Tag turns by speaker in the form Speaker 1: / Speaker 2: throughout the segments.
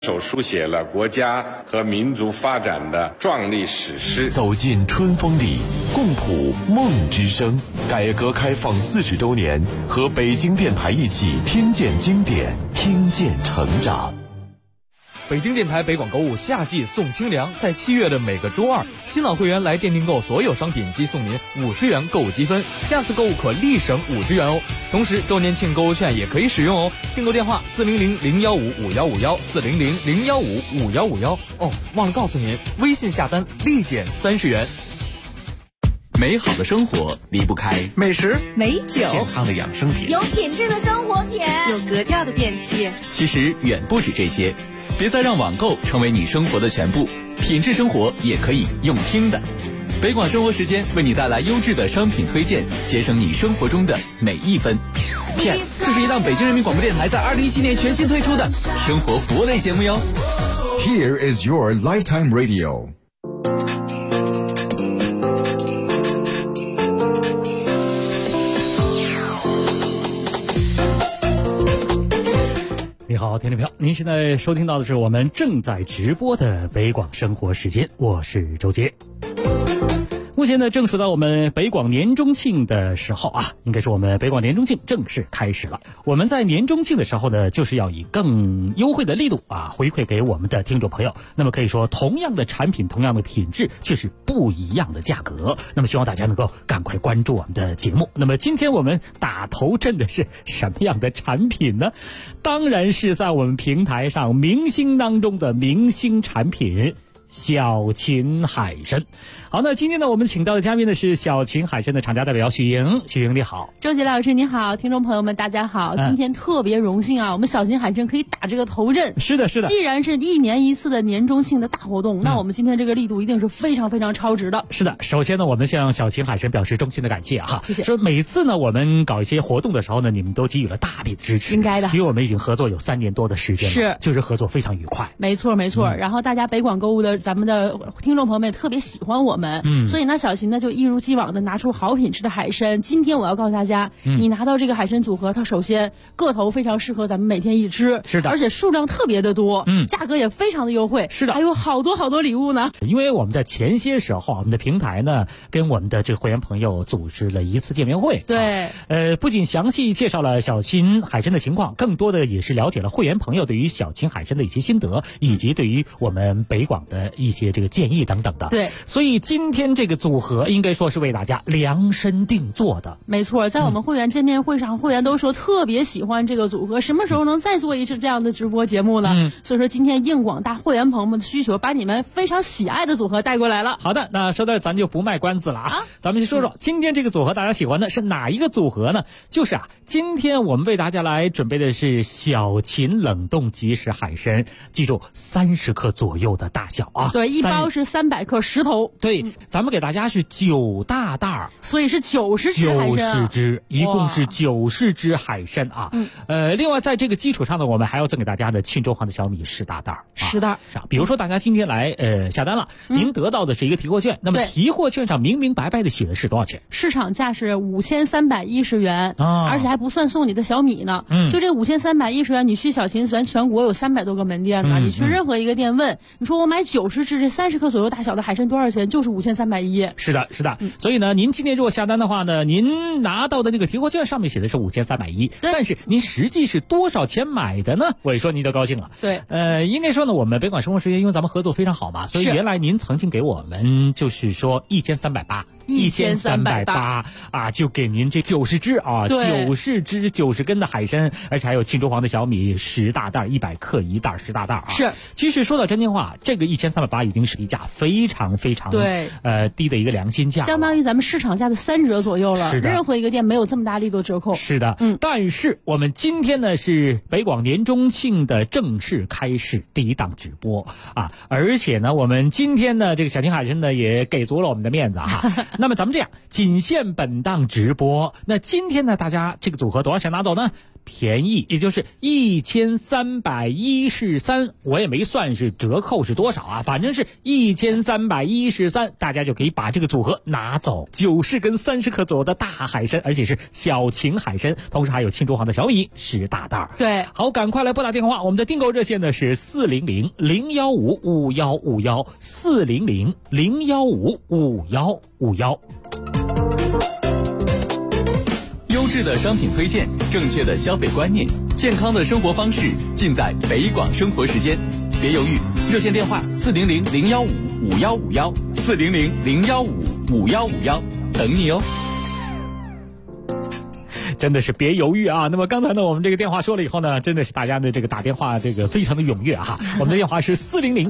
Speaker 1: 手书写了国家和民族发展的壮丽史诗。
Speaker 2: 走进春风里，共谱梦之声。改革开放40周年，和北京电台一起听见经典，听见成长。
Speaker 3: 北京电台北广购物夏季送清凉，在7月的每个周二，新老会员来店订购所有商品即送您50元购物积分，下次购物可立省50元哦。同时周年庆购物券也可以使用哦。订购电话400-015-5151，400-015-5151。哦，忘了告诉您，微信下单立减30元。
Speaker 4: 美好的生活离不开
Speaker 5: 美食、
Speaker 6: 美酒、
Speaker 4: 健康的养生品、
Speaker 7: 有品质的生活品、
Speaker 6: 有格调的电器。
Speaker 4: 其实远不止这些，别再让网购成为你生活的全部，品质生活也可以用听的。北广生活时间为你带来优质的商品推荐，节省你生活中的每一分。PS， 这是一档北京人民广播电台在2017年全新推出的生活服务类节目哟。
Speaker 8: Here is your lifetime radio。
Speaker 9: 你好，听众朋友，您现在收听到的是我们正在直播的北广生活时间，我是周杰。目前呢，正处到我们北广年中庆的时候啊，应该是我们北广年中庆正式开始了。我们在年中庆的时候呢，就是要以更优惠的力度啊，回馈给我们的听众朋友。那么可以说，同样的产品，同样的品质，却是不一样的价格。那么希望大家能够赶快关注我们的节目。那么今天我们打头阵的是什么样的产品呢？当然是在我们平台上明星当中的明星产品。小秦海参。好，那今天呢，我们请到的嘉宾呢是小秦海参的厂家代表许莹。许莹你好。
Speaker 6: 周杰老师你好，听众朋友们大家好，今天特别荣幸啊，我们小秦海参可以打这个头阵。
Speaker 9: 是的是的，
Speaker 6: 既然是1年1次的年中庆的大活动，那我们今天这个力度一定是非常非常超值的。
Speaker 9: 是的，首先呢，我们向小秦海参表示衷心的感谢哈，
Speaker 6: 谢谢。
Speaker 9: 说每次呢我们搞一些活动的时候呢，你们都给予了大力的支持，
Speaker 6: 应该的，
Speaker 9: 因为我们已经合作有3年多的时间了，
Speaker 6: 是，
Speaker 9: 就是合作非常愉快。
Speaker 6: 没错没错，然后大家北广购物的咱们的听众朋友们也特别喜欢我们，所以呢小秦呢就一如既往的拿出好品质的海参。今天我要告诉大家，你拿到这个海参组合，它首先个头非常适合咱们每天一吃，
Speaker 9: 是的，
Speaker 6: 而且数量特别的多，价格也非常的优惠，
Speaker 9: 是的，
Speaker 6: 还有好多好多礼物呢。
Speaker 9: 因为我们在前些时候，我们的平台呢跟我们的这个会员朋友组织了一次见面会，
Speaker 6: 对，
Speaker 9: 不仅详细介绍了小秦海参的情况，更多的也是了解了会员朋友对于小秦海参的一些心得，以及对于我们北广的一些这个建议等等的。
Speaker 6: 对，
Speaker 9: 所以今天这个组合应该说是为大家量身定做的。
Speaker 6: 没错，在我们会员见面会上，会员都说特别喜欢这个组合，什么时候能再做一次这样的直播节目呢？所以说今天应广大会员朋友们的需求，把你们非常喜爱的组合带过来了。
Speaker 9: 好的，那说到咱就不卖关子了啊，咱们先说说今天这个组合大家喜欢的是哪一个组合呢？就是今天我们为大家来准备的是小秦冷冻即食海参，记住30克左右的大小啊。
Speaker 6: 对，一包是300克10头。
Speaker 9: 对，咱们给大家是9大袋，
Speaker 6: 所以是90只海参，90
Speaker 9: 只，一共是90只海参啊。另外在这个基础上呢，我们还要赠给大家的庆州黄的小米10大袋
Speaker 6: ，10袋。
Speaker 9: 比如说大家今天来下单了，您得到的是一个提货券，那么提货券上明明白白的写的是多少钱？
Speaker 6: 市场价是5310元，而且还不算送你的小米呢。就这5310元，你去小秦咱全国有300多个门店呢，你去任何一个店问，你说我买90只这30克左右大小的海参多少钱？就是5310。
Speaker 9: 是的，是的。所以呢，您今天如果下单的话呢，您拿到的那个提货券上面写的是5310，但是您实际是多少钱买的呢？我一说您就高兴了。
Speaker 6: 对，
Speaker 9: 应该说呢，我们北广生活时间因为咱们合作非常好嘛，所以原来您曾经给我们就是说1380啊，就给您这90只啊，90只90根的海参，而且还有庆州黄的小米10大袋，100克一袋10大袋啊。
Speaker 6: 是，
Speaker 9: 其实说到真心话，这个1380已经是低价非常非常低的一个良心价，
Speaker 6: 相当于咱们市场价的3折左右了。
Speaker 9: 是的，
Speaker 6: 任何一个店没有这么大力度折扣。
Speaker 9: 是的，但是我们今天呢是北广年中庆的正式开始第一档直播啊，而且呢我们今天呢这个小秦海参呢也给足了我们的面子哈。那么咱们这样，仅限本档直播。那今天呢大家这个组合多少钱拿走呢？ 便宜，也就是1313，我也没算是折扣是多少啊，反正是1313，大家就可以把这个组合拿走，90根30克左右的大海参，而且是小秦海参，同时还有青州黄的小米10大袋。
Speaker 6: 对，
Speaker 9: 好，赶快来拨打电话，我们的订购热线呢是400-015-5151，400-015-5151。
Speaker 4: 优质的商品推荐，正确的消费观念，健康的生活方式，尽在北广生活时间。别犹豫，热线电话400-015-5151，400-015-5151，等你哦。
Speaker 9: 真的是别犹豫啊！那么刚才呢，我们这个电话说了以后呢，真的是大家的这个打电话这个非常的踊跃哈。我们的电话是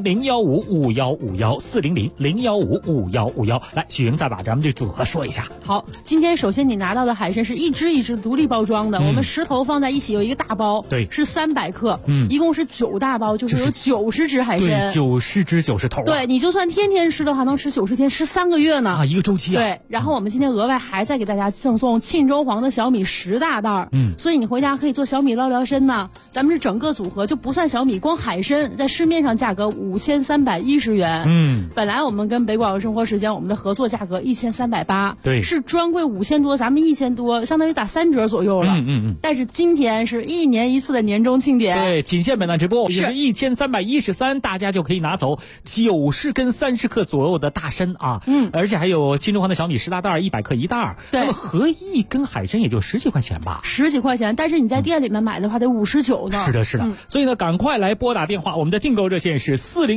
Speaker 9: 400-015-5151，400-015-5151。来，许莹再把咱们这组合说一下。
Speaker 6: 好，今天首先你拿到的海参是一只一只独立包装的，我们10头放在一起有一个大包，
Speaker 9: 对，
Speaker 6: 是300克，一共是9大包，就是有90只海参，
Speaker 9: 对，90只90头，
Speaker 6: 对，你就算天天吃的话，能吃90天，吃3个月呢
Speaker 9: 啊，一个周期啊。
Speaker 6: 对，然后我们今天额外还再给大家赠送沁州黄的小米10大袋，所以你回家可以做小米捞聊参呢。咱们是整个组合就不算小米，光海参在市面上价格5310元，本来我们跟北广生活时间我们的合作价格1380，
Speaker 9: 对，
Speaker 6: 是专柜5000多，咱们1000多，相当于打3折左右了，但是今天是1年1次的年终庆典，
Speaker 9: 对，仅限本档直播，是1313，大家就可以拿走90根30克左右的大参啊，而且还有沁州黄的小米10大袋，100克1袋，那么合一根海参也就10几块钱吧
Speaker 6: ，10几块钱，但是你在店里面买的话得59呢。
Speaker 9: 是的，是的，所以呢，赶快来拨打电话，我们的订购热线是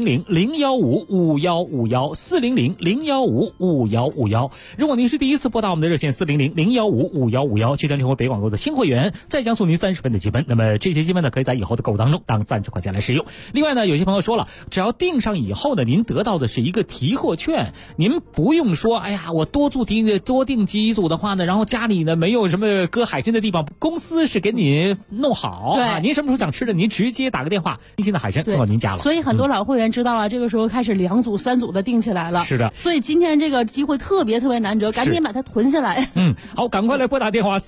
Speaker 9: 400-015-5151，400-015-5151。如果您是第一次拨打我们的热线400-015-5151，去登成为北广购的新会员，再将送您30分的积分。那么这些积分呢，可以在以后的购物当中当30块钱来使用。另外呢，有些朋友说了，只要订上以后呢，您得到的是一个提货券，您不用说，哎呀，我多订几组的话呢，然后家里呢没有什么搁海参的地方，公司是给你弄好，
Speaker 6: 对，
Speaker 9: 您什么时候想吃的，您直接打个电话，新鲜的海参送到您家了。
Speaker 6: 所以很多老会员知道啊，这个时候开始2组3组的订起来了。
Speaker 9: 是的，
Speaker 6: 所以今天这个机会特别难得，赶紧把它囤下来。
Speaker 9: 好，赶快来拨打电话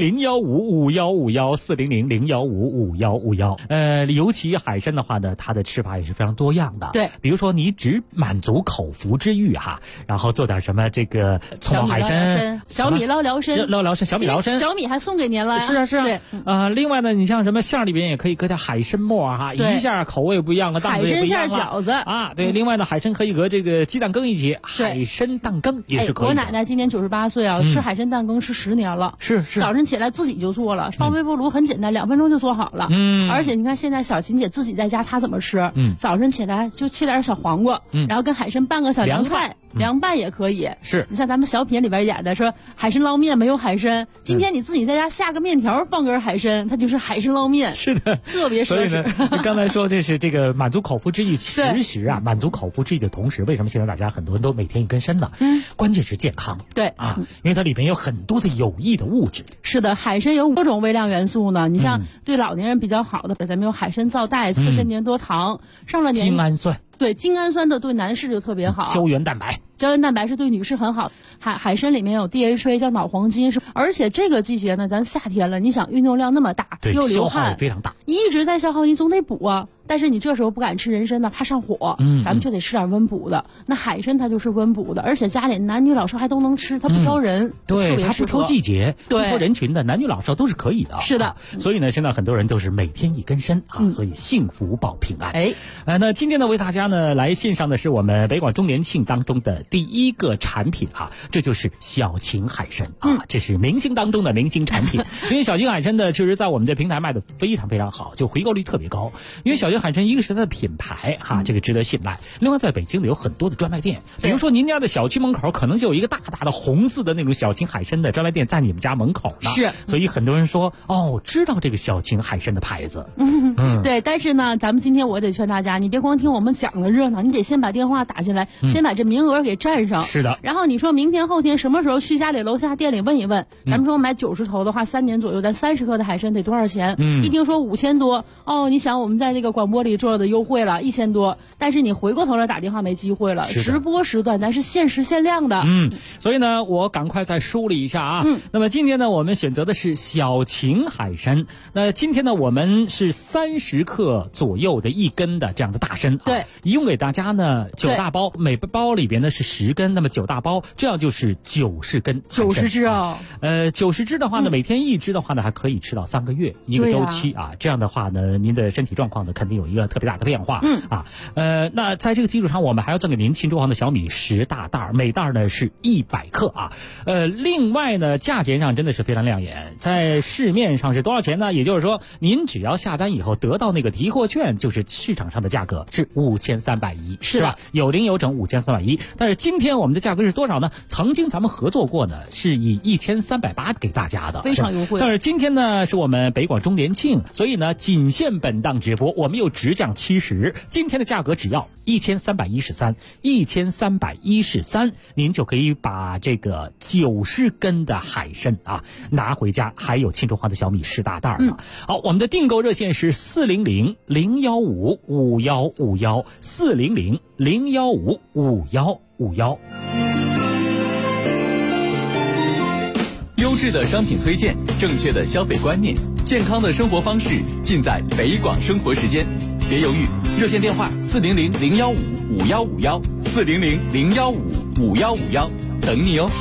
Speaker 9: 400-015-5151，400-015-5151。尤其海参的话呢，它的吃法也是非常多样的。
Speaker 6: 对，
Speaker 9: 比如说你只满足口腹之欲哈，然后做点什么这个葱爆海参、
Speaker 6: 小米捞聊参、
Speaker 9: 小米捞参，
Speaker 6: 小米还送给您了。
Speaker 9: 是啊。
Speaker 6: 对，
Speaker 9: 另外呢，你像什么馅里边也可以搁点海参末哈，一下口味不一样，档次也不一样了。
Speaker 6: 海参馅饺子
Speaker 9: 啊，对。另外呢，海参可以搁这个鸡蛋羹一起，海参蛋羹也是可以的。
Speaker 6: 我奶奶今年98岁啊，吃海参蛋羹吃10年了。
Speaker 9: 是。
Speaker 6: 早晨起来自己就做了，放微波炉很简单，2分钟就做好了。而且你看现在小琴姐自己在家她怎么吃？早晨起来就切点小黄瓜，然后跟海参拌个小凉菜。凉拌也可以，
Speaker 9: 是
Speaker 6: 你像咱们小品里边演的说海参捞面没有海参，今天你自己在家下个面条放根海参，它就是海参捞面。
Speaker 9: 是的，
Speaker 6: 特别奢侈。
Speaker 9: 所以呢，你刚才说这是这个满足口腹之欲，其实啊，满足口腹之欲的同时，为什么现在大家很多人都每天一根参呢？关键是健康。
Speaker 6: 对
Speaker 9: 啊，因为它里边有很多的有益的物质。
Speaker 6: 是的，海参有多种微量元素呢。你像对老年人比较好的，咱们有海参皂苷、刺参粘多糖，上了年
Speaker 9: 精氨酸。
Speaker 6: 对，精氨酸的对男士就特别好。
Speaker 9: 胶原蛋白
Speaker 6: 是对女士很好。海参里面有 DHA 叫脑黄金，而且这个季节呢，咱夏天了，你想运动量那么大，又流汗，
Speaker 9: 消耗也非常大，
Speaker 6: 一直在消耗，你总得补啊。但是你这时候不敢吃人参呢，怕上火，咱们就得吃点温补的。那海参它就是温补的，而且家里男女老少还都能吃，它不挑人，
Speaker 9: 对，它不挑季节，
Speaker 6: 对，
Speaker 9: 不挑人群的，男女老少都是可以的。
Speaker 6: 是的，
Speaker 9: 所以呢，现在很多人都是每天一根参啊，所以幸福保平安。那今天呢，为大家呢来献上的是我们北广周年庆当中的第一个产品啊，这就是小秦海参啊，这是明星当中的明星产品。因为小秦海参呢，确实在我们这平台卖的非常非常好，就回购率特别高。因为小秦海参一个是它的品牌哈，这个值得信赖。另外，在北京呢有很多的专卖店，比如说您家的小区门口可能就有一个大大的红字的那种小秦海参的专卖店在你们家门口呢。
Speaker 6: 是，
Speaker 9: 所以很多人说知道这个小秦海参的牌子。
Speaker 6: 对，但是呢，咱们今天我得劝大家，你别光听我们讲的热闹，你得先把电话打进来，先把这名额给占上。
Speaker 9: 是的。
Speaker 6: 然后你说明天后天什么时候去家里楼下店里问一问，咱们说买90头的话，3年左右，咱30克的海参得多少钱？一听说5000多，你想我们在这个广播里做的优惠了1000多，但是你回过头来打电话没机会了，直播时段咱是限时限量的。
Speaker 9: 所以呢，我赶快再梳理一下啊。那么今天呢，我们选择的是小秦海参。那今天呢，我们是30克左右的1根的这样的大参。
Speaker 6: 对，
Speaker 9: 一共给大家呢9大包，每包里边呢是10根，那么9大包，这样就是90根
Speaker 6: ，90只啊。
Speaker 9: 90只的话呢，每天1只的话呢，还可以吃到3个月一个周期啊。这样的话呢，您的身体状况呢肯定有一个特别大的变化。那在这个基础上，我们还要赠给您庆州行的小米10大袋，每袋呢是100克啊。另外呢，价钱上真的是非常亮眼，在市面上是多少钱呢？也就是说，您只要下单以后得到那个提货券，就是市场上的价格是5310，是吧？有零有整5310。但是今天我们的价格是多少呢？曾经咱们合作过呢，是以1380给大家的，
Speaker 6: 非常优惠。
Speaker 9: 但是今天呢，是我们北广周年庆，所以呢，仅限本档直播，我们又直降70，今天的价格只要1313，您就可以把这个90根的海参啊拿回家，还有庆州行的小米10大袋呢。好，我们的订购热线是400-015-5151，400-015-5151。
Speaker 4: 优质的商品推荐，正确的消费观念，健康的生活方式，尽在北广生活时间。别犹豫，热线电话400-015-5151，400-015-5151，等你哦。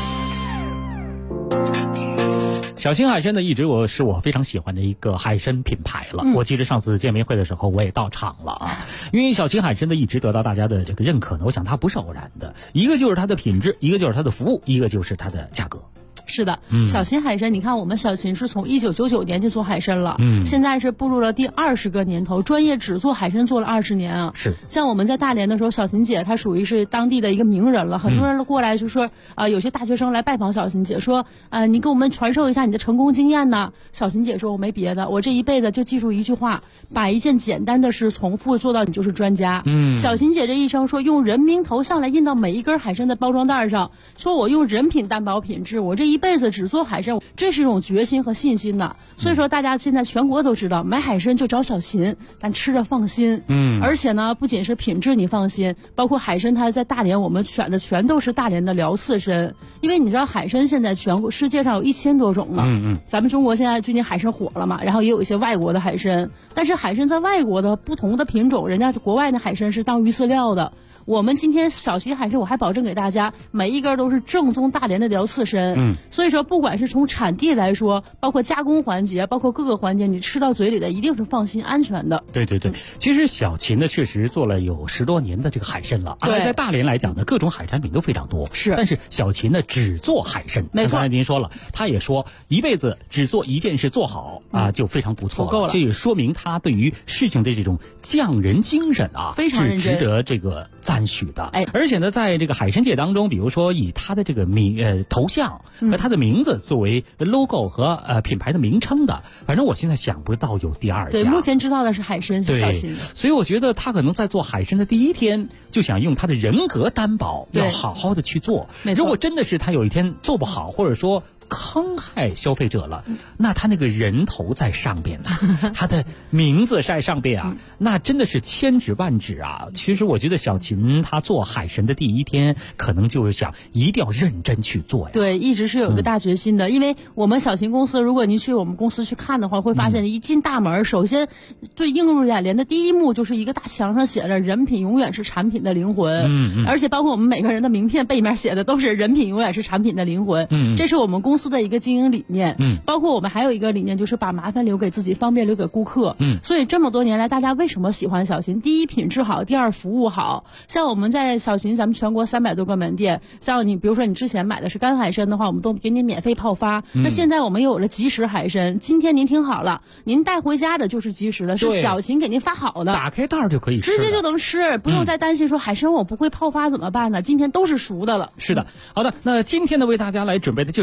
Speaker 9: 小秦海参呢，一直是我非常喜欢的一个海参品牌了。我记得上次见面会的时候，我也到场了啊。因为小秦海参呢，一直得到大家的这个认可呢，我想它不是偶然的，一个就是它的品质，一个就是它的服务，一个就是它的价格。
Speaker 6: 是的，小秦海参，你看我们小秦是从1999年就做海参了，现在是步入了第20个年头，专业只做海参做了20年啊。
Speaker 9: 是，
Speaker 6: 像我们在大连的时候，小秦姐她属于是当地的一个名人了，很多人过来就说有些大学生来拜访小秦姐，说你给我们传授一下你的成功经验呢。小秦姐说，我没别的，我这一辈子就记住一句话，把一件简单的事重复做到你就是专家。小秦姐这一生说用人名头像来印到每一根海参的包装袋上，说我用人品担保品质，我这一辈子只做海参，这是一种决心和信心的。所以说大家现在全国都知道，买海参就找小秦，咱吃着放心。而且呢，不仅是品质你放心，包括海参它在大连我们选的全都是大连的辽刺参，因为你知道海参现在全国世界上有1000多种了。咱们中国现在最近海参火了嘛，然后也有一些外国的海参，但是海参在外国的不同的品种，人家国外的海参是当鱼饲料的。我们今天小秦海参，我还保证给大家每一根都是正宗大连的辽刺参。所以说不管是从产地来说，包括加工环节，包括各个环节，你吃到嘴里的一定是放心安全的。
Speaker 9: 对，其实小秦呢确实做了有10多年的这个海参了。在大连来讲呢，各种海产品都非常多。是，但是小秦呢只做海参。
Speaker 6: 没错，
Speaker 9: 刚才您说了，他也说一辈子只做一件事做好就非常不错了。够了，这也说明他对于事情的这种匠人精神
Speaker 6: 非常认真，
Speaker 9: 是值得这个赞许的。而且呢，在这个海参界当中，比如说以他的这个头像和他的名字作为 logo 和品牌的名称的，反正我现在想不到有第2家。
Speaker 6: 对，目前知道的是海参是小秦的。
Speaker 9: 所以我觉得他可能在做海参的第一天就想用他的人格担保，要好好的去做。如果真的是他有一天做不好，或者说坑害消费者了，那他那个人头在上边呢，他的名字在上边啊，那真的是千指万指啊。其实我觉得小秦他做海参的第一天，可能就是想一定要认真去做呀。
Speaker 6: 对，一直是有一个大决心的。因为我们小秦公司，如果您去我们公司去看的话，会发现一进大门，首先最映入眼帘的第一幕就是一个大墙上写着“人品永远是产品的灵魂”。而且包括我们每个人的名片背面写的都是“人品永远是产品的灵魂”。这是我们公司的一个经营理念。包括我们还有一个理念，就是把麻烦留给自己，方便留给顾客。所以这么多年来，大家为什么喜欢小秦？第一，品质好；第二，服务好。像我们在小秦，咱们全国300多个门店，像你比如说你之前买的是干海参的话，我们都给你免费泡发。那现在我们又有了即食海参，今天您听好了，您带回家的就是即食的，是小秦给您发好的，
Speaker 9: 打开袋就可以吃，
Speaker 6: 直接就能吃，不用再担心说海参我不会泡发怎么办呢？今天都是熟的了。
Speaker 9: 是的，好的，那今天呢为大家来准备的就是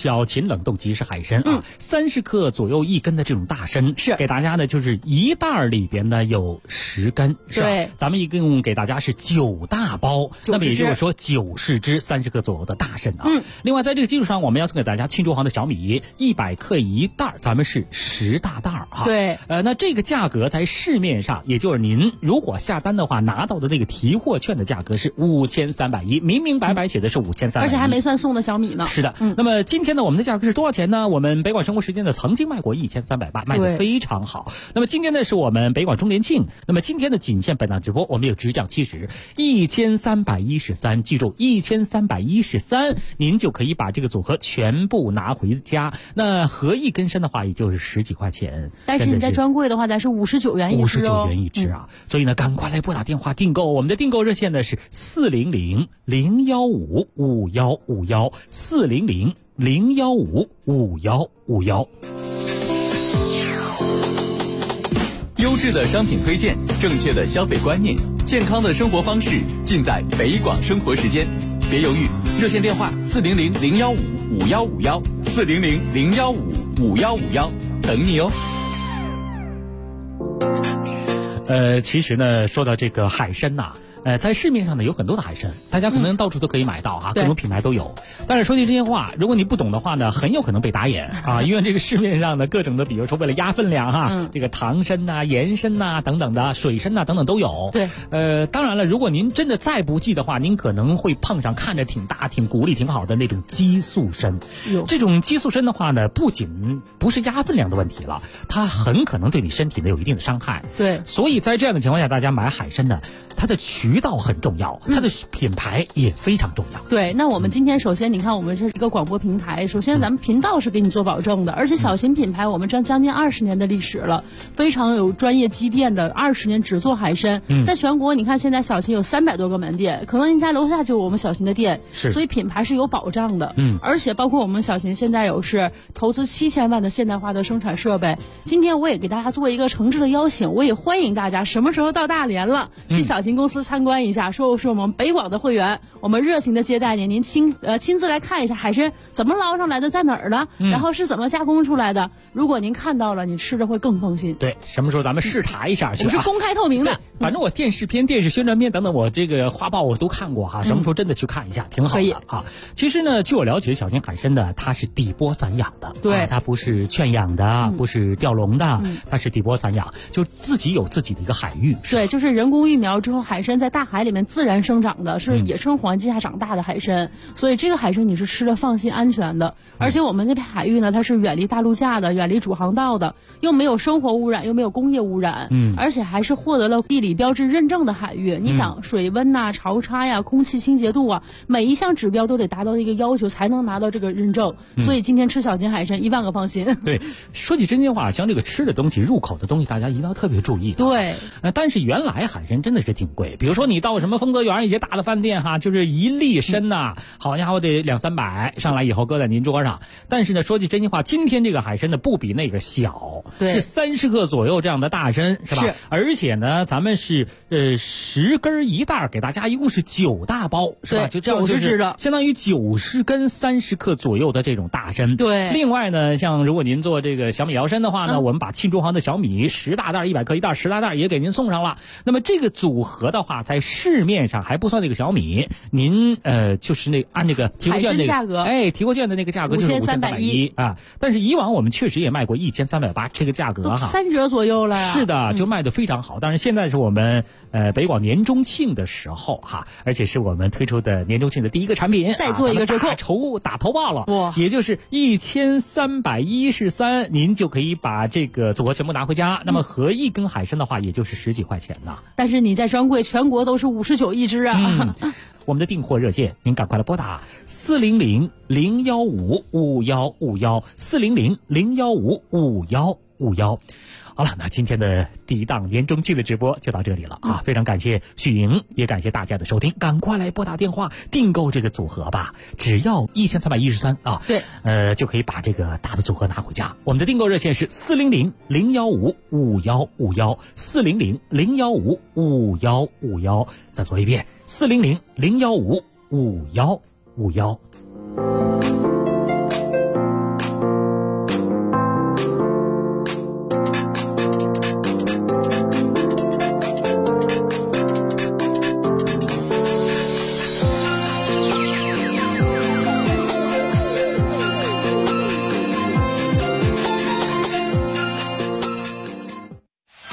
Speaker 9: 小秦冷冻即食海参啊，30克左右1根的这种大参，
Speaker 6: 是
Speaker 9: 给大家呢就是一袋里边呢有10根，是吧？
Speaker 6: 对，
Speaker 9: 咱们一共给大家是9大包，那么也就是说90只30克左右的大参啊。另外在这个基础上，我们要送给大家庆祝行的小米100克1袋，咱们是10大袋啊。
Speaker 6: 对，
Speaker 9: 那这个价格在市面上，也就是您如果下单的话，拿到的那个提货券的价格是5310，明明白白写的是5310，
Speaker 6: 而且还没算送的小米呢。
Speaker 9: 是的，那么今天呢，我们的价格是多少钱呢？我们北广生活时间呢曾经卖过1380，卖的非常好。那么今天呢是我们北广周年庆，那么今天的仅限本档直播，我们有直降70，1313，记住1313，您就可以把这个组合全部拿回家。那合一根参的话，也就是10几块钱，
Speaker 6: 但是你在专柜的话，咱是59元一只哦，
Speaker 9: 59元一只啊。所以呢，赶快来拨打电话订购，我们的订购热线呢是400-015-5151，400-015-5151。
Speaker 4: 优质的商品推荐，正确的消费观念，健康的生活方式，尽在北广生活时间。别犹豫，热线电话400-015-5151，400-015-5151，等你哦。
Speaker 9: 其实呢，说到这个海参呐，在市面上呢有很多的海参，大家可能到处都可以买到哈，各种品牌都有。但是说句真心话，如果你不懂的话呢，很有可能被打眼啊，因为这个市面上的各种的，比如说为了压分量哈，这个糖参呐、盐参呐等等的，水参呐等等都有。
Speaker 6: 对，
Speaker 9: 当然了，如果您真的再不济的话，您可能会碰上看着挺大、挺骨力挺好的那种激素参。这种激素参的话呢，不仅不是压分量的问题了，它很可能对你身体呢有一定的伤害。
Speaker 6: 对，
Speaker 9: 所以在这样的情况下，大家买海参呢，它的渠道很重要，它的品牌也非常重要。
Speaker 6: 对，那我们今天首先你看，我们这是一个广播平台，首先咱们频道是给你做保证的，而且小秦品牌我们将近20年的历史了，非常有专业积淀的，20年只做海参。在全国你看现在小秦有300多个门店，可能您家楼下就有我们小秦的店，所以品牌是有保障的。而且包括我们小秦现在有是投资7000万的现代化的生产设备。今天我也给大家做一个诚挚的邀请，我也欢迎大家什么时候到大连了，去小秦公司参观一下，说是我们北广的会员，我们热情的接待您，您亲自来看一下海参怎么捞上来的，在哪儿的，然后是怎么加工出来的。如果您看到了，你吃着会更放心。
Speaker 9: 对，什么时候咱们视察一下去？
Speaker 6: 我们是公开透明的，
Speaker 9: 反正我电视片、电视宣传片等等，我这个花报我都看过哈。什么时候真的去看一下，挺好的啊。其实呢，据我了解，小秦海参呢，它是底波散养的，
Speaker 6: 对，
Speaker 9: 它不是圈养的，不是钓笼的，它是底波散养，就自己有自己的一个海域。
Speaker 6: 对，就是人工育苗之后，海参在大海里面自然生长的，是野生环境下长大的海参，所以这个海参你是吃了放心安全的。而且我们那片海域呢，它是远离大陆架的，远离主航道的，又没有生活污染，又没有工业污染，而且还是获得了地理标志认证的海域。你想水温呐、潮差呀、空气清洁度啊，每一项指标都得达到一个要求才能拿到这个认证。所以今天吃小秦海参1万个放心。
Speaker 9: 对，说起真心话，像这个吃的东西、入口的东西，大家一定要特别注意。
Speaker 6: 对，
Speaker 9: 但是原来海参真的是挺贵，比如说你到什么丰泽园一些大的饭店哈，就是1粒参呐，好家伙得200-300，上来以后搁在您桌上。但是呢，说句真心话，今天这个海参呢不比那个小，是30克左右这样的大参，是吧？而且呢，咱们是10根1袋，给大家一共是9大包，是吧？就
Speaker 6: 90只的，
Speaker 9: 相当于90根30克左右的这种大参。
Speaker 6: 对。
Speaker 9: 另外呢，像如果您做这个小米摇参的话呢，我们把庆祝行的小米10大袋100克1袋10大袋也给您送上了。那么这个组合的话，在市面上还不算那个小米，您就是按这个提货券那个
Speaker 6: 价格，
Speaker 9: 提货券的那个价格就是5310啊。但是以往我们确实也卖过1380，这个价格哈
Speaker 6: 3折左右了呀。
Speaker 9: 是的，就卖得非常好。但是现在是我们北广年中庆的时候哈，而且是我们推出的年中庆的第一个产品，
Speaker 6: 再做一个折扣，
Speaker 9: 打头报了，也就是1313，您就可以把这个组合全部拿回家。那么合一根海参的话，也就是10几块钱呢。
Speaker 6: 但是你在专柜全国都是59一只啊。
Speaker 9: 我们的订货热线，您赶快来拨打400-015-5151，400-015-5151。好了，那今天的第一档年中庆的直播就到这里了啊！非常感谢许莹，也感谢大家的收听，赶快来拨打电话订购这个组合吧，只要1313啊！
Speaker 6: 对，
Speaker 9: 就可以把这个大的组合拿回家。我们的订购热线是400-015-5151，400-015-5151。再说一遍，400-015-5151。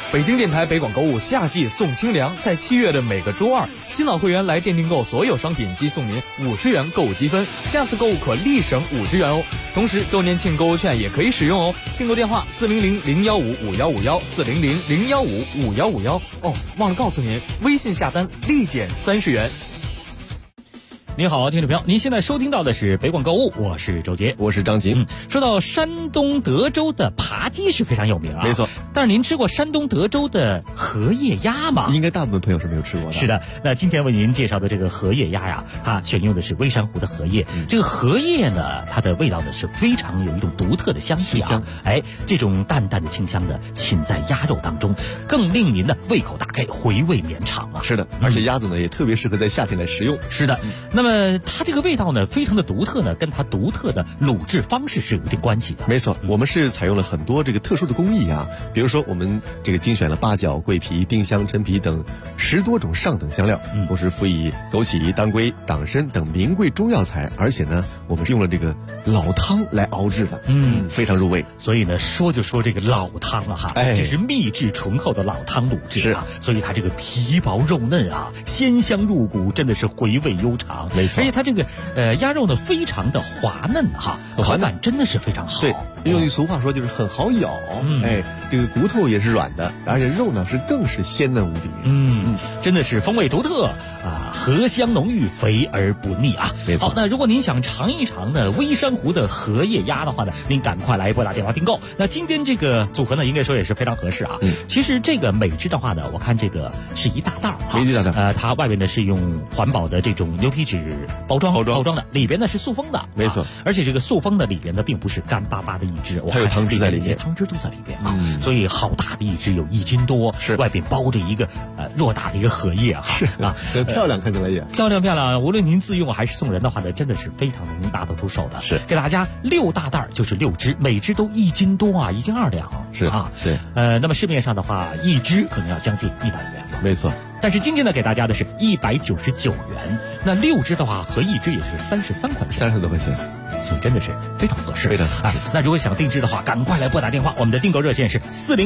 Speaker 3: 北京电台北广购物夏季送清凉，在7月的每个周二，新老会员来店订购所有商品即送您50元购物积分，下次购物可立省50元哦。同时，周年庆购物券也可以使用哦。订购电话400-015-5151，400-015-5151。哦，忘了告诉您，微信下单立减30元。
Speaker 9: 您好，听众朋友，您现在收听到的是北广购物，我是周杰，
Speaker 5: 我是张琴。
Speaker 9: 说到山东德州的扒鸡是非常有名啊，
Speaker 5: 没错。
Speaker 9: 但是您吃过山东德州的荷叶鸭吗？
Speaker 5: 应该大部分朋友是没有吃过的。
Speaker 9: 是的，那今天为您介绍的这个荷叶鸭呀，它选用的是微山湖的荷叶。这个荷叶呢，它的味道呢是非常有一种独特的香气啊，这种淡淡的清香的浸在鸭肉当中，更令您的胃口大开，回味绵长啊。
Speaker 5: 是的，而且鸭子呢也特别适合在夏天来食用。
Speaker 9: 是的，那么它这个味道呢非常的独特呢，跟它独特的卤制方式是有一定关系的。
Speaker 5: 没错，我们是采用了很多这个特殊的工艺啊，比如说我们这个精选了八角、桂皮、丁香、陈皮等10多种上等香料，同时辅以枸杞、当归、党参等名贵中药材，而且呢我们是用了这个老汤来熬制的，非常入味。
Speaker 9: 所以呢说就说这个老汤了哈，这是秘制醇厚的老汤卤制啊，所以它这个皮薄肉嫩啊，鲜香入骨，真的是回味悠长。
Speaker 5: 没错，
Speaker 9: 而且它这个鸭肉呢非常的滑嫩哈，口感真的是非常好。
Speaker 5: 对，用句俗话说就是很好咬，这个骨头也是软的，而且肉呢是更是鲜嫩无比。
Speaker 9: 真的是风味独特啊，荷香浓郁，肥而不腻啊。
Speaker 5: 没错。
Speaker 9: 好，那如果您想尝一尝呢微山湖的荷叶鸭的话呢，您赶快来拨打电话订购。那今天这个组合呢，应该说也是非常合适啊。其实这个每只的话呢，我看这个是一大袋儿，
Speaker 5: 一大袋。
Speaker 9: 它外面呢是用环保的这种牛皮纸包装的，里边呢是塑封的。
Speaker 5: 没错。
Speaker 9: 而且这个塑封的里边呢，并不是干巴巴的一只，
Speaker 5: 它有汤汁在里面，
Speaker 9: 汤汁都在里边啊。所以好大的一只，有1斤多，
Speaker 5: 是
Speaker 9: 外边包着一个偌大的一个荷叶啊，
Speaker 5: 是啊，很漂亮，看起来也
Speaker 9: 漂亮。无论您自用还是送人的话呢，真的是非常能拿得出手的。
Speaker 5: 是，
Speaker 9: 给大家6大袋，就是6只，每只都1斤多啊，1斤2两。
Speaker 5: 是
Speaker 9: 啊，
Speaker 5: 对。
Speaker 9: 那么市面上的话，一只可能要将近100元。
Speaker 5: 没错。
Speaker 9: 但是今天呢，给大家的是199元，那6只的话，合一只也是33块钱
Speaker 5: ，30多块钱。
Speaker 9: 所以真的是非常合适，
Speaker 5: 非常合适。
Speaker 9: 那如果想定制的话，赶快来拨打电话，我们的订购热线是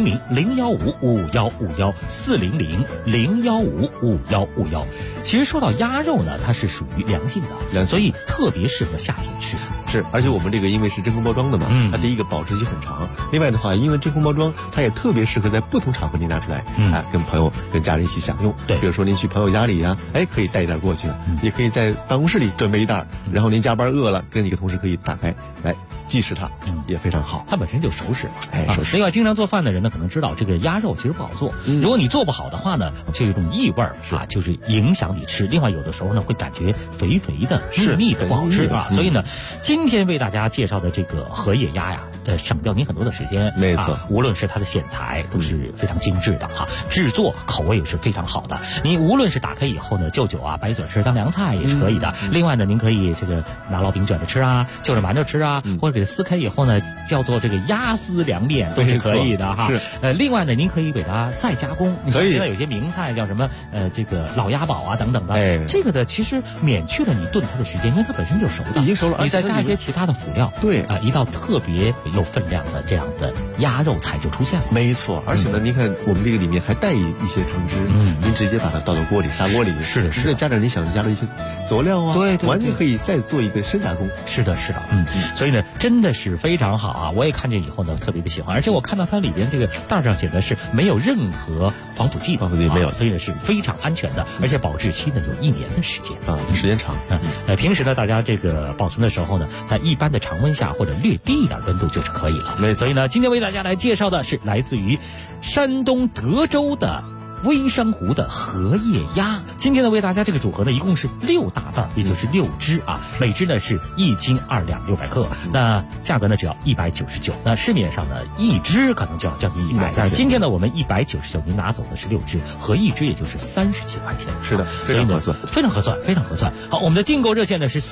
Speaker 9: 400-015-5151，400-015-5151。其实说到鸭肉呢，它是属于凉性的，所以特别适合夏天吃。
Speaker 5: 是，而且我们这个因为是真空包装的嘛，它第一个保质期很长，另外的话，因为真空包装，它也特别适合在不同场合您拿出来，跟朋友、跟家人一起享用。
Speaker 9: 对，
Speaker 5: 比如说您去朋友家里呀，可以带一袋过去，也可以在办公室里准备一袋，然后您加班饿了，跟几个同事可以打开来即食它，也非常好。
Speaker 9: 它本身就熟食，
Speaker 5: 熟食。
Speaker 9: 另外，经常做饭的人呢，可能知道这个鸭肉其实不好做，如果你做不好的话呢，就有一种异味啊，就是影响你吃。另外，有的时候呢，会感觉肥肥的、腻的不好吃啊。所以呢，今天为大家介绍的这个荷叶鸭呀，省掉您很多的时间。
Speaker 5: 没错，
Speaker 9: 无论是它的选材都是非常精致的哈，制作口味也是非常好的。您无论是打开以后呢，就白嘴吃当凉菜也是可以的。另外呢，您可以这个拿烙饼卷着吃啊，就着馒头吃啊，或者给它撕开以后呢，叫做这个鸭丝凉面都是可以的哈。另外呢，您可以给它再加工。你像现在有些名菜叫什么这个老鸭宝啊等等的，这个的其实免去了你炖它的时间，因为它本身就熟的，
Speaker 5: 已经熟了，
Speaker 9: 你再加一些其他的辅料，一道特别有分量的这样的鸭肉菜就出现了。
Speaker 5: 没错，而且呢，您看我们这个里面还带一些汤汁，您直接把它倒到锅里，砂锅里，
Speaker 9: 是的，
Speaker 5: 直接加点你想加的一些佐料啊，
Speaker 9: 对，
Speaker 5: 完全可以再做一个深加工。
Speaker 9: 是的，所以呢，真的是非常好啊！我也看见以后呢，特别的喜欢，而且我看到它里边这个袋上写的是没有任何防腐剂，
Speaker 5: 没有，
Speaker 9: 所以呢是非常安全的，而且保质期呢有1年的时间
Speaker 5: 啊，时间长。
Speaker 9: 平时呢，大家这个保存的时候呢，在一般的常温下或者略低一点温度就是可以了。所以呢，今天为大家来介绍的是来自于山东德州的微山湖的荷叶鸭。今天呢，为大家这个组合呢，一共是6大袋，也就是6只啊，每只呢是1斤2两600克，那价格呢只要199。那市面上呢一只可能就要将近100，但是今天呢我们199，您拿走的是6只，合一只也就是30几块钱。
Speaker 5: 是的，非常合算，
Speaker 9: 非常合算，非常合算。好，我们的订购热线呢是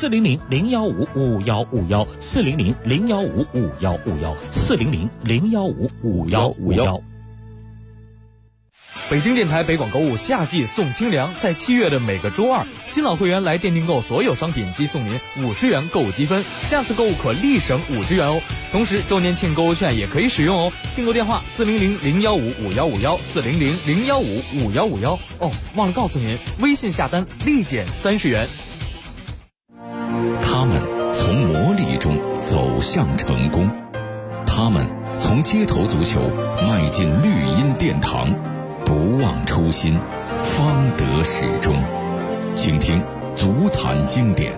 Speaker 9: 400-015-5151，400-015-5151，400-015-5151。
Speaker 3: 北京电台北广购物夏季送清凉，在7月的每个周二，新老会员来店订购所有商品即送您50元购物积分，下次购物可立省50元哦。同时，周年庆购物券也可以使用哦。订购电话400-015-5151，400-015-5151。哦，忘了告诉您，微信下单立减30元。
Speaker 7: 他们从磨砺中走向成功，他们从街头足球迈进绿茵殿堂，不忘初心，方得始终。请听足坛经典。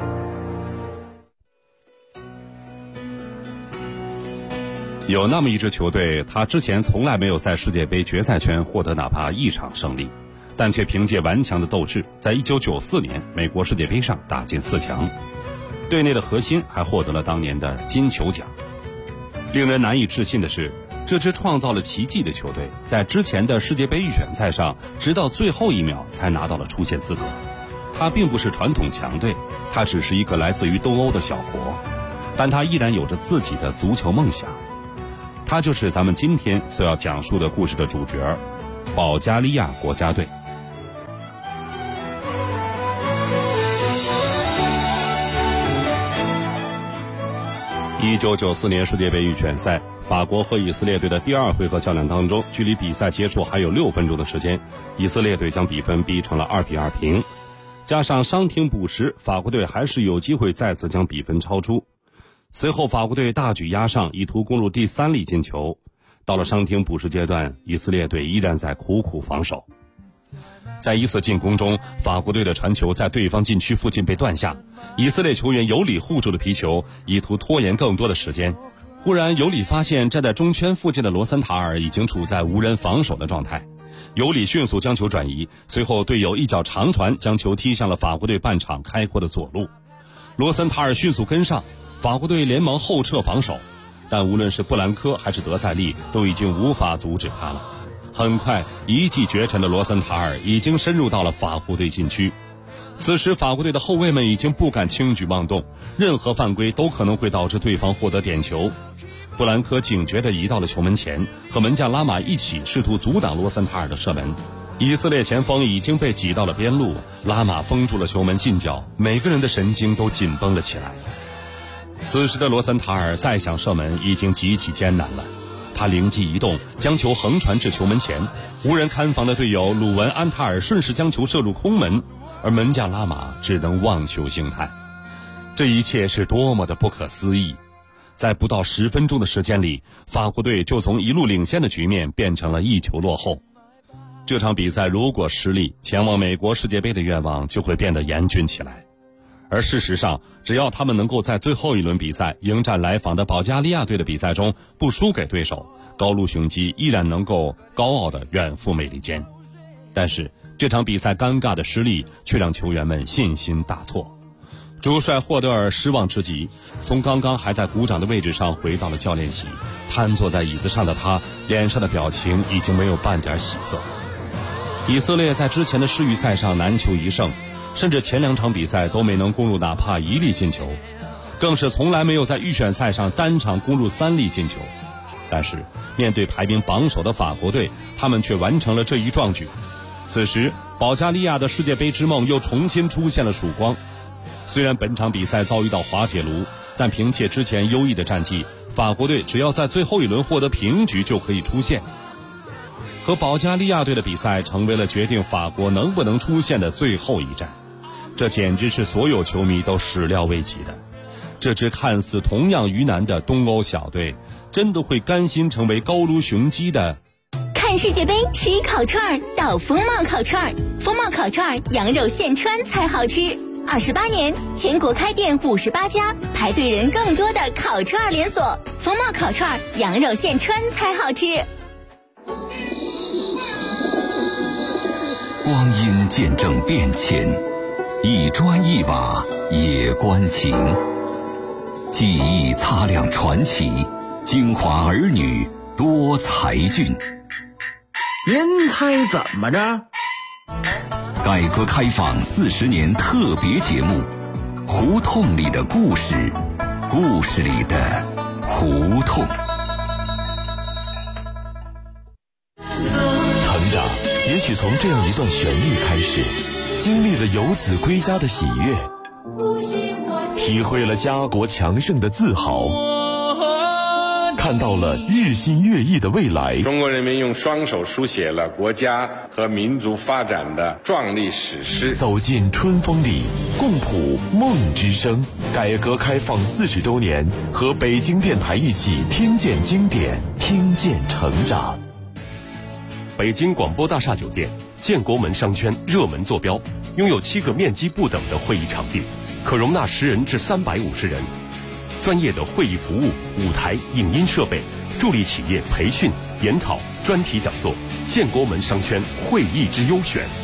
Speaker 10: 有那么一支球队，他之前从来没有在世界杯决赛圈获得哪怕一场胜利，但却凭借顽强的斗志，在1994年美国世界杯上打进4强。队内的核心还获得了当年的金球奖。令人难以置信的是，这支创造了奇迹的球队，在之前的世界杯预选赛上，直到最后一秒才拿到了出线资格。它并不是传统强队，它只是一个来自于东欧的小国，但它依然有着自己的足球梦想。它就是咱们今天所要讲述的故事的主角——保加利亚国家队。1994年世界杯预选赛，法国和以色列队的第2回合较量当中，距离比赛结束还有6分钟的时间，以色列队将比分逼成了2-2平。加上伤停补时，法国队还是有机会再次将比分超出。随后法国队大举压上，意图攻入第3粒进球。到了伤停补时阶段，以色列队依然在苦苦防守。在一次进攻中，法国队的传球在对方禁区附近被断下，以色列球员尤里护住了皮球，意图拖延更多的时间。忽然尤里发现站在中圈附近的罗森塔尔已经处在无人防守的状态，尤里迅速将球转移，随后队友一脚长传将球踢向了法国队半场开阔的左路。罗森塔尔迅速跟上，法国队连忙后撤防守，但无论是布兰科还是德塞利都已经无法阻止他了。很快，一骑绝尘的罗森塔尔已经深入到了法国队禁区。此时法国队的后卫们已经不敢轻举妄动，任何犯规都可能会导致对方获得点球。布兰科警觉地移到了球门前，和门将拉玛一起试图阻挡罗森塔尔的射门。以色列前锋已经被挤到了边路，拉玛封住了球门近角，每个人的神经都紧绷了起来。此时的罗森塔尔再想射门已经极其艰难了，他灵机一动，将球横传至球门前，无人看防的队友鲁文安塔尔顺势将球射入空门，而门将拉玛只能望球兴叹。这一切是多么的不可思议！在不到10分钟的时间里，法国队就从一路领先的局面变成了1球落后。这场比赛如果失利，前往美国世界杯的愿望就会变得严峻起来。而事实上，只要他们能够在最后一轮比赛迎战来访的保加利亚队的比赛中不输给对手，高卢雄鸡依然能够高傲地远赴美利坚。但是这场比赛尴尬的失利却让球员们信心大挫。主帅霍德尔失望之极，从刚刚还在鼓掌的位置上回到了教练席，瘫坐在椅子上的他脸上的表情已经没有半点喜色。以色列在之前的世预赛上难求一胜，甚至前2场比赛都没能攻入哪怕1粒进球，更是从来没有在预选赛上单场攻入3粒进球。但是面对排名榜首的法国队，他们却完成了这一壮举。此时保加利亚的世界杯之梦又重新出现了曙光。虽然本场比赛遭遇到滑铁卢，但凭借之前优异的战绩，法国队只要在最后一轮获得平局就可以出线。和保加利亚队的比赛成为了决定法国能不能出线的最后一战，这简直是所有球迷都始料未及的。这支看似同样于难的东欧小队，真的会甘心成为高卢雄鸡的？
Speaker 11: 看世界杯吃烤串到风貌烤串，风貌烤串羊肉现穿才好吃。28年，全国开店58家，排队人更多的烤串连锁。风貌烤串羊肉现穿才好吃。
Speaker 7: 光阴见证变迁，一砖一瓦也关情。记忆擦亮传奇，京华儿女多才俊。
Speaker 12: 您猜怎么着？
Speaker 7: 改革开放40年特别节目，胡同里的故事，故事里的胡同。
Speaker 2: 成长也许许从这样一段旋律开始，经历了游子归家的喜悦，体会了家国强盛的自豪，看到了日新月异的未来。
Speaker 1: 中国人民用双手书写了国家和民族发展的壮丽史诗。
Speaker 2: 走进春风里，共谱梦之声。改革开放40周年，和北京电台一起听见经典，听见成长。
Speaker 13: 北京广播大厦酒店建国门商圈热门坐标，拥有7个面积不等的会议场地，可容纳10人至350人。专业的会议服务、舞台、影音设备，助力企业培训、研讨、专题讲座。建国门商圈会议之优选。